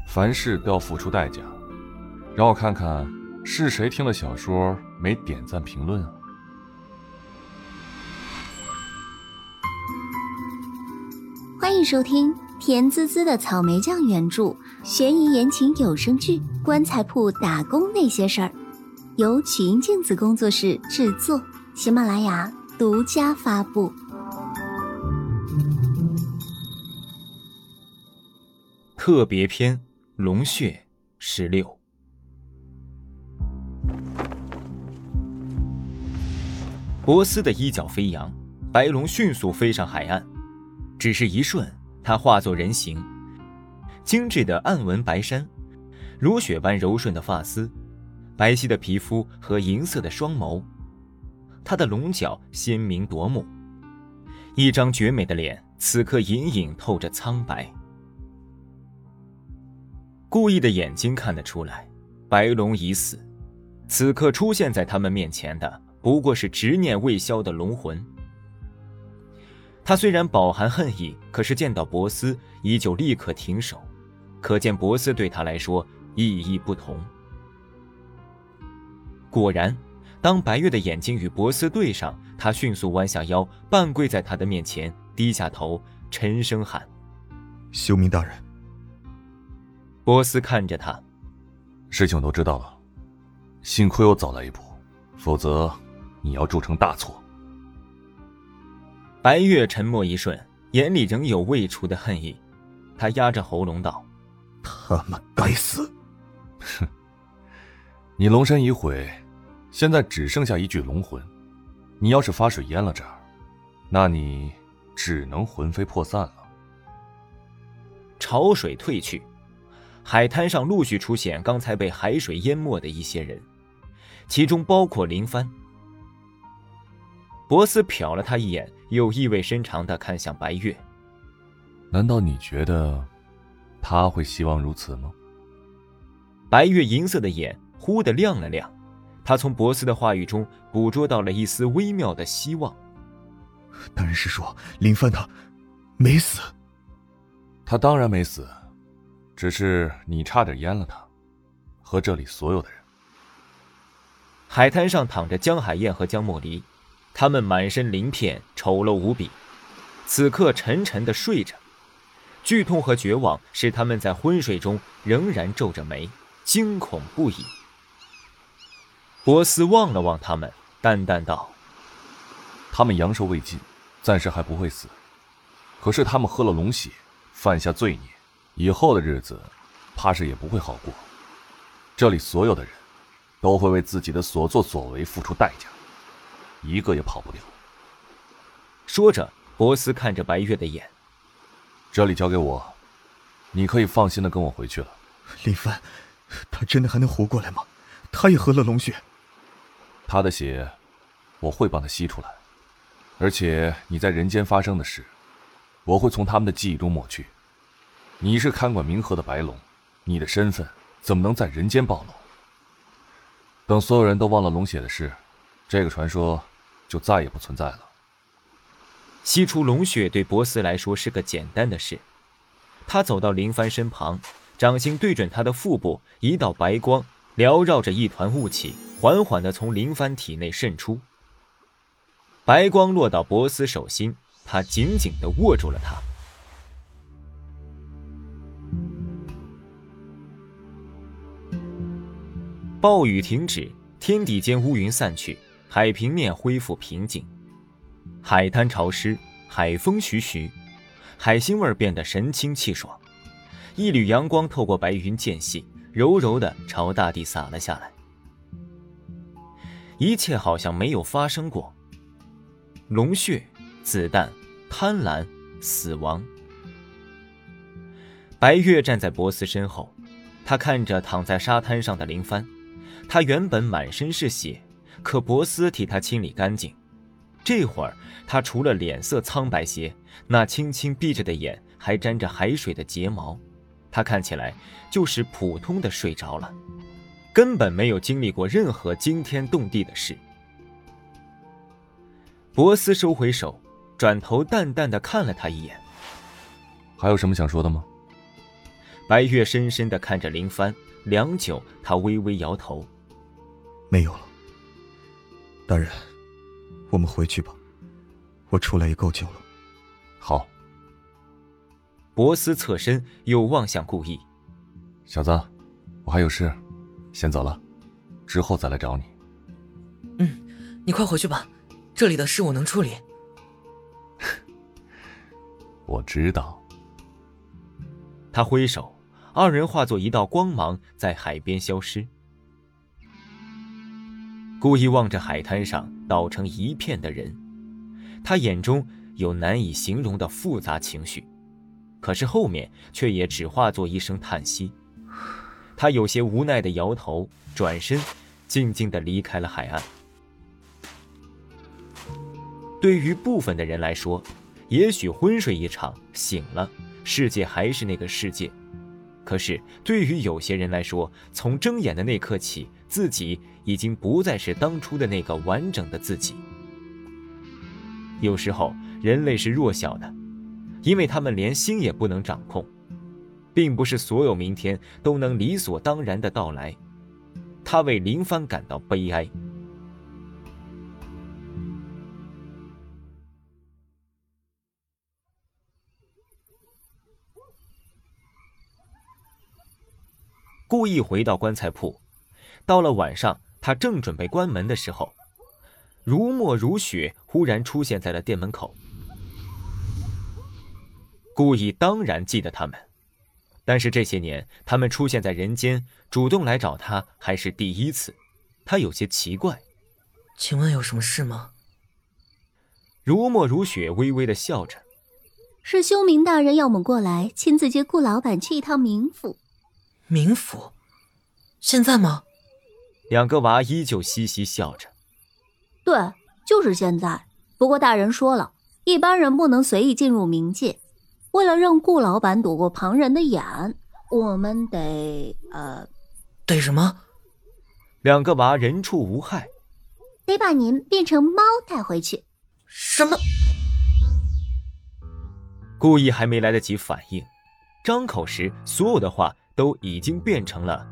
凡事都要付出代价。让我看看是谁听了小说没点赞评论啊？ 欢迎收听甜滋滋的草莓酱原著悬疑言情有声剧《棺材铺打工那些事儿》，由曲音镜子工作室制作，喜马拉雅独家发布。 特别篇龙血16。博斯的衣角飞扬，白龙迅速飞上海岸，只是一瞬，他化作人形，精致的暗纹白衫，如雪般柔顺的发丝，白皙的皮肤和银色的双眸，他的龙角鲜明夺目，一张绝美的脸此刻隐隐透着苍白。故意的眼睛看得出来，白龙已死，此刻出现在他们面前的不过是执念未消的龙魂。他虽然饱含恨意，可是见到博斯依旧立刻停手，可见博斯对他来说意义不同。果然，当白月的眼睛与博斯对上，他迅速弯下腰，半跪在他的面前，低下头，沉声喊： 修明大人。 博斯看着他， 事情我都知道了，幸亏我早来一步，否则你要铸成大错。 白月沉默一瞬，眼里仍有未除的恨意，他压着喉咙道： 他们该死。 哼，你龙身已毁，现在只剩下一具龙魂，你要是发水淹了这儿，那你只能魂飞魄散了。 潮水退去，海滩上陆续出现刚才被海水淹没的一些人，其中包括林帆。博斯瞟了他一眼，又意味深长地看向白月。 难道你觉得他会希望如此吗？ 白月银色的眼忽地亮了亮，他从博斯的话语中捕捉到了一丝微妙的希望。 大人是说林帆他没死？ 他当然没死，只是你差点淹了他和这里所有的人。 海滩上躺着江海燕和江莫离，他们满身鳞片，丑陋无比，此刻沉沉地睡着。剧痛和绝望使他们在昏睡中仍然皱着眉，惊恐不已。博斯望了望他们，淡淡道： 他们阳寿未尽，暂时还不会死，可是他们喝了龙血，犯下罪孽，以后的日子怕是也不会好过。这里所有的人都会为自己的所作所为付出代价，一个也跑不掉。 说着，博斯看着白月的眼： 这里交给我，你可以放心的跟我回去了。 林帆他真的还能活过来吗？他也喝了龙血。 他的血我会帮他吸出来，而且你在人间发生的事我会从他们的记忆中抹去。你是看管冥河的白龙，你的身份怎么能在人间暴露？等所有人都忘了龙血的事，这个传说就再也不存在了。 吸出龙血对博斯来说是个简单的事。他走到林帆身旁，掌心对准他的腹部，一道白光缭绕着一团雾气，缓缓地从林帆体内渗出。白光落到博斯手心，他紧紧地握住了它。暴雨停止，天地间乌云散去，海平面恢复平静。海滩潮湿，海风徐徐，海腥味变得神清气爽。一缕阳光透过白云间隙，柔柔地朝大地洒了下来。一切好像没有发生过。龙血、子弹、贪婪、死亡。白月站在博斯身后，他看着躺在沙滩上的林帆。他原本满身是血，可博斯替他清理干净。这会儿他除了脸色苍白些，那轻轻闭着的眼还沾着海水的睫毛，他看起来就是普通的睡着了，根本没有经历过任何惊天动地的事。博斯收回手，转头淡淡地看了他一眼。 还有什么想说的吗？ 白月深深地看着林帆，良久，他微微摇头：“ 没有了。大人，我们回去吧，我出来也够久了。” 好。 博斯侧身又望向顾意：“ 小子，我还有事，先走了，之后再来找你。” 你快回去吧，这里的事我能处理。 我知道。 他挥手，二人化作一道光芒在海边消失。顾意望着海滩上倒成一片的人，他眼中有难以形容的复杂情绪，可是后面却也只化作一声叹息。他有些无奈地摇头，转身静静地离开了海岸。对于部分的人来说，也许昏睡一场，醒了，世界还是那个世界。可是对于有些人来说，从睁眼的那刻起，自己已经不再是当初的那个完整的自己。有时候人类是弱小的，因为他们连心也不能掌控，并不是所有明天都能理所当然的到来。他为林帆感到悲哀。故意回到棺材铺，到了晚上，他正准备关门的时候，如墨如雪忽然出现在了店门口。故意当然记得他们，但是这些年他们出现在人间，主动来找他还是第一次，他有些奇怪。 请问有什么事吗？ 如墨如雪微微地笑着：“ 是修明大人要我们过来，亲自接顾老板去一趟冥府。” 冥府？现在吗？ 两个娃依旧嘻嘻笑着。 对，就是现在。不过大人说了，一般人不能随意进入冥界。为了让顾老板躲过旁人的眼，我们得得什么？ 两个娃人畜无害， 得把您变成猫带回去。 什么？ 故意还没来得及反应，张口时所有的话都已经变成了。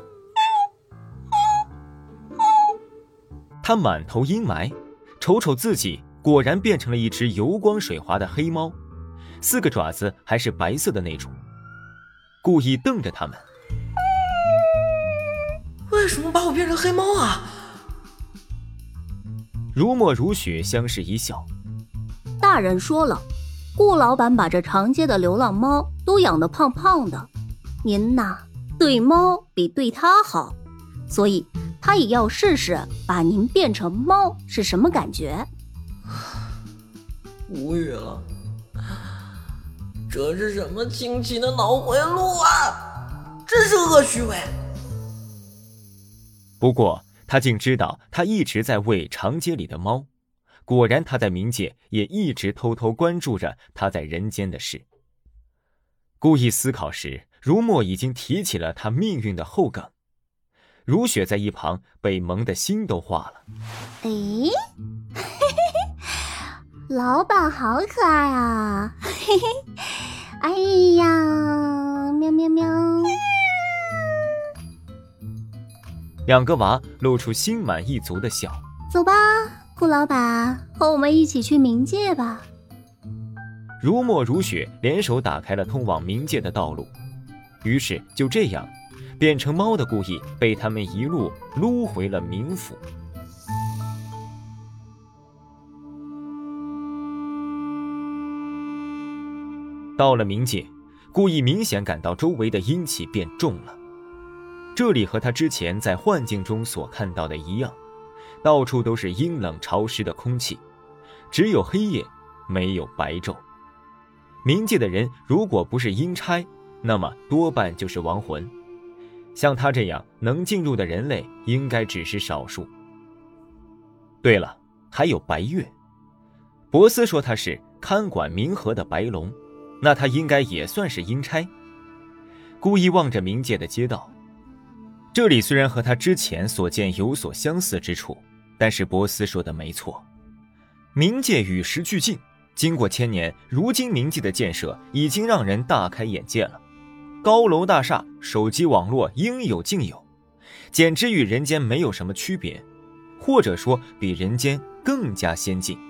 他满头阴霾，瞅瞅自己，果然变成了一只油光水滑的黑猫，4个爪子还是白色的那种。故意瞪着他们：“ 为什么把我变成黑猫啊？” 如墨如雪相视一笑：“ 大人说了，顾老板把这长街的流浪猫都养得胖胖的，您呐，对猫比对他好，所以他也要试试把您变成猫是什么感觉。” 无语了，这是什么清奇的脑回路啊！真是恶趣味。 不过他竟知道他一直在喂长街里的猫，果然他在冥界也一直偷偷关注着他在人间的事。故意思考时，如墨已经提起了他命运的后梗。如雪在一旁被萌的心都化了。 诶，老板好可爱啊！嘿嘿，哎呀，喵喵喵！ 两个娃露出心满意足的笑。 走吧，顾老板，和我们一起去冥界吧。 如墨如雪联手打开了通往冥界的道路，于是就这样，变成猫的故意被他们一路撸回了冥府。到了冥界，故意明显感到周围的阴气变重了。这里和他之前在幻境中所看到的一样，到处都是阴冷潮湿的空气，只有黑夜，没有白昼。冥界的人如果不是阴差，那么多半就是亡魂。像他这样能进入的人类应该只是少数。对了，还有白月。博斯说他是看管冥河的白龙，那他应该也算是阴差。故意望着冥界的街道，这里虽然和他之前所见有所相似之处，但是博斯说的没错，冥界与时俱进，经过1000年，如今冥界的建设已经让人大开眼界了。 高楼大厦、手机网络应有尽有，简直与人间没有什么区别，或者说比人间更加先进。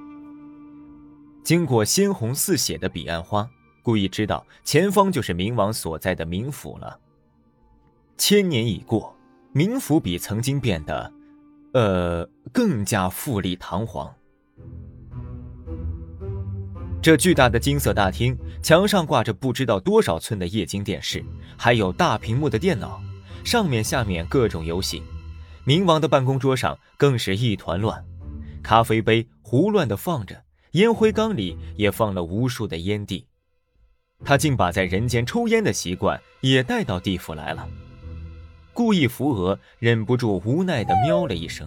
经过鲜红似血的彼岸花，顾意知道前方就是明王所在的冥府了。千年已过，冥府比曾经变得更加富丽堂皇。这巨大的金色大厅，墙上挂着不知道多少寸的液晶电视，还有大屏幕的电脑，上面下面各种游戏。冥王的办公桌上更是一团乱，咖啡杯胡乱地放着，烟灰缸里也放了无数的烟蒂。他竟把在人间抽烟的习惯也带到地府来了。顾意扶额，忍不住无奈地喵了一声。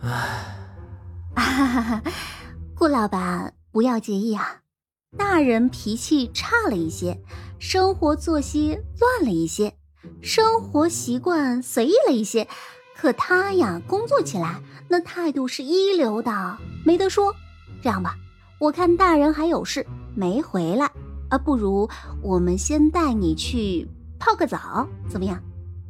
顾老板不要介意啊，大人脾气差了一些，生活作息乱了一些，生活习惯随意了一些，可他呀，工作起来那态度是一流的，没得说。这样吧，我看大人还有事没回来啊，不如我们先带你去泡个澡，怎么样？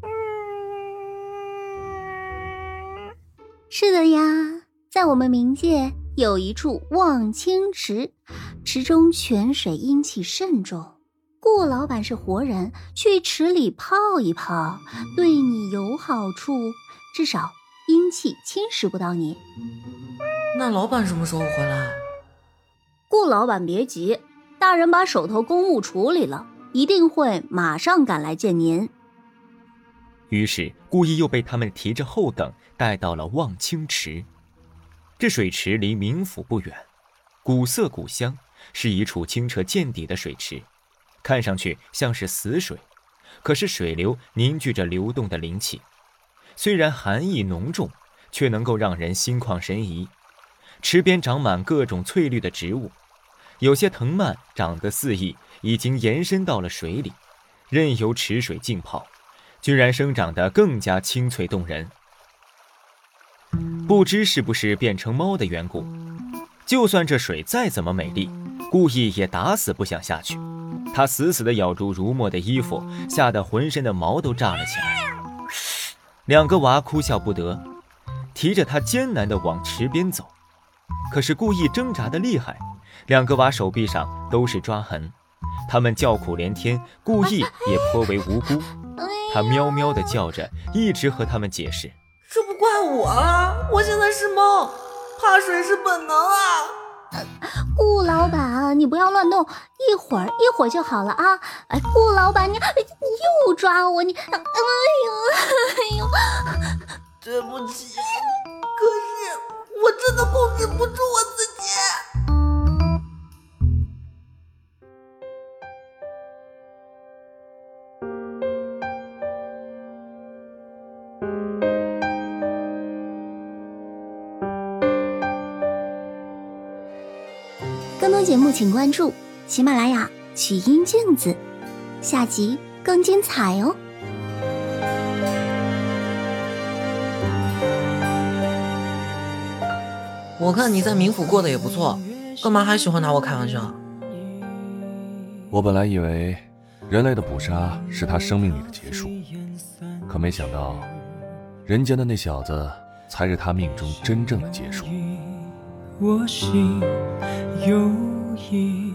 是的呀，在我们冥界有一处忘清池，池中泉水阴气甚重。顾老板是活人，去池里泡一泡，对你有好处，至少阴气侵蚀不到你。 那老板什么时候回来？ 顾老板别急，大人把手头公务处理了，一定会马上赶来见您。 于是顾意又被他们提着后等带到了忘清池。这水池离冥府不远，古色古香，是一处清澈见底的水池，看上去像是死水，可是水流凝聚着流动的灵气，虽然寒意浓重，却能够让人心旷神怡。池边长满各种翠绿的植物，有些藤蔓长得肆意，已经延伸到了水里，任由池水浸泡，居然生长得更加清脆动人。不知是不是变成猫的缘故，就算这水再怎么美丽，顾意也打死不想下去。他死死地咬住如墨的衣服，吓得浑身的毛都炸了起来。两个娃哭笑不得，提着他艰难地往池边走。可是顾意挣扎得厉害，两个娃手臂上都是抓痕，他们叫苦连天，顾意也颇为无辜。他喵喵地叫着，一直和他们解释， 这不怪我啊，我现在是猫，怕水是本能啊。 顾老板，你不要乱动，一会儿就好了啊！哎，顾老板，你又抓我，你，哎呦， 对不起，可是我真的控制不住我自己。 更多节目请关注喜马拉雅曲音镜子，下集更精彩哦。 我看你在冥府过得也不错，干嘛还喜欢拿我开玩笑？ 我本来以为人类的捕杀是他生命里的结束，可没想到人间的那小子才是他命中真正的结束。 我心有一